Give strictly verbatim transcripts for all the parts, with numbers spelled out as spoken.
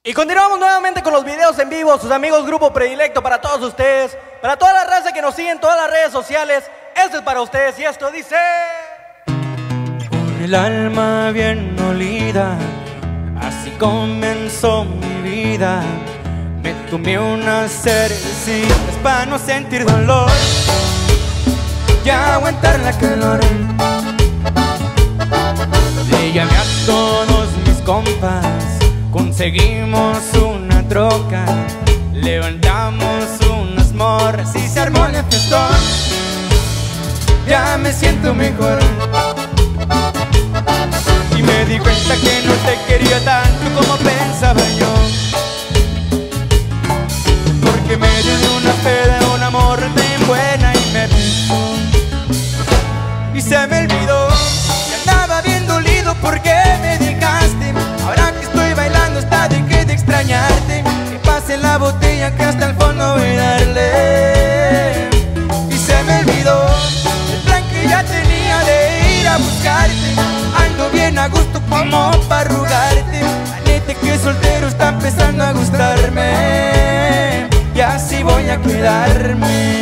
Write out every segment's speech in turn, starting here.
Y continuamos nuevamente con los videos en vivo, sus amigos Grupo Predilecto, para todos ustedes, para toda la raza que nos sigue en todas las redes sociales. Esto es para ustedes y esto dice: Con el alma bien molida, así comenzó mi vida. Me tomé unas cervecitas para no sentir dolor y aguantar la calor. Le llamé a todos mis compas, conseguimos una troca, levantamos unas morras y se armó el fiestón. Ya me siento mejor y me di cuenta que no te quería tanto como pensaba yo, porque me dio de una peda un amor tan buena y me besó y se me olvidó que andaba bien dolido porque me dejaste. Ahora que estoy bailando está de que de extrañarte. Que pase la botella que hasta el fondo voy a darle. Y se me olvidó el plan que ya tenía de ir a buscarte. Ando bien a gusto como para arrugarte. La neta que soltero está empezando a gustarme y así voy a quedarme.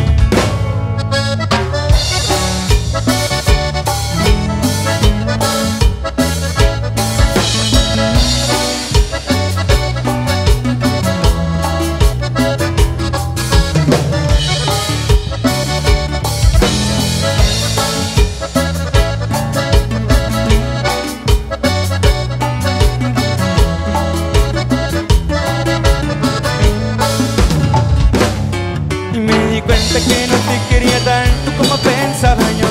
Cuenta que no te quería tanto como pensaba yo,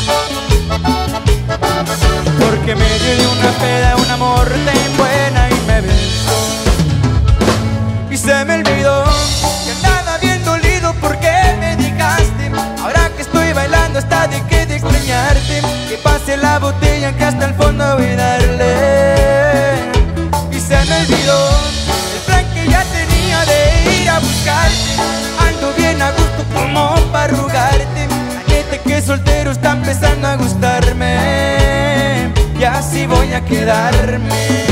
porque me dio de una peda un amor tan buena y me besó y se me olvidó que andaba bien dolido porque me dejaste. Ahora que estoy bailando está de que de extrañarte. Que pase la botella que hasta el fondo voy a darle. Y se me olvidó el plan que ya tenía de ir a buscarte. Ando bien a gusto como para arrugarte. La neta que soltero está empezando a gustarme y así voy a quedarme.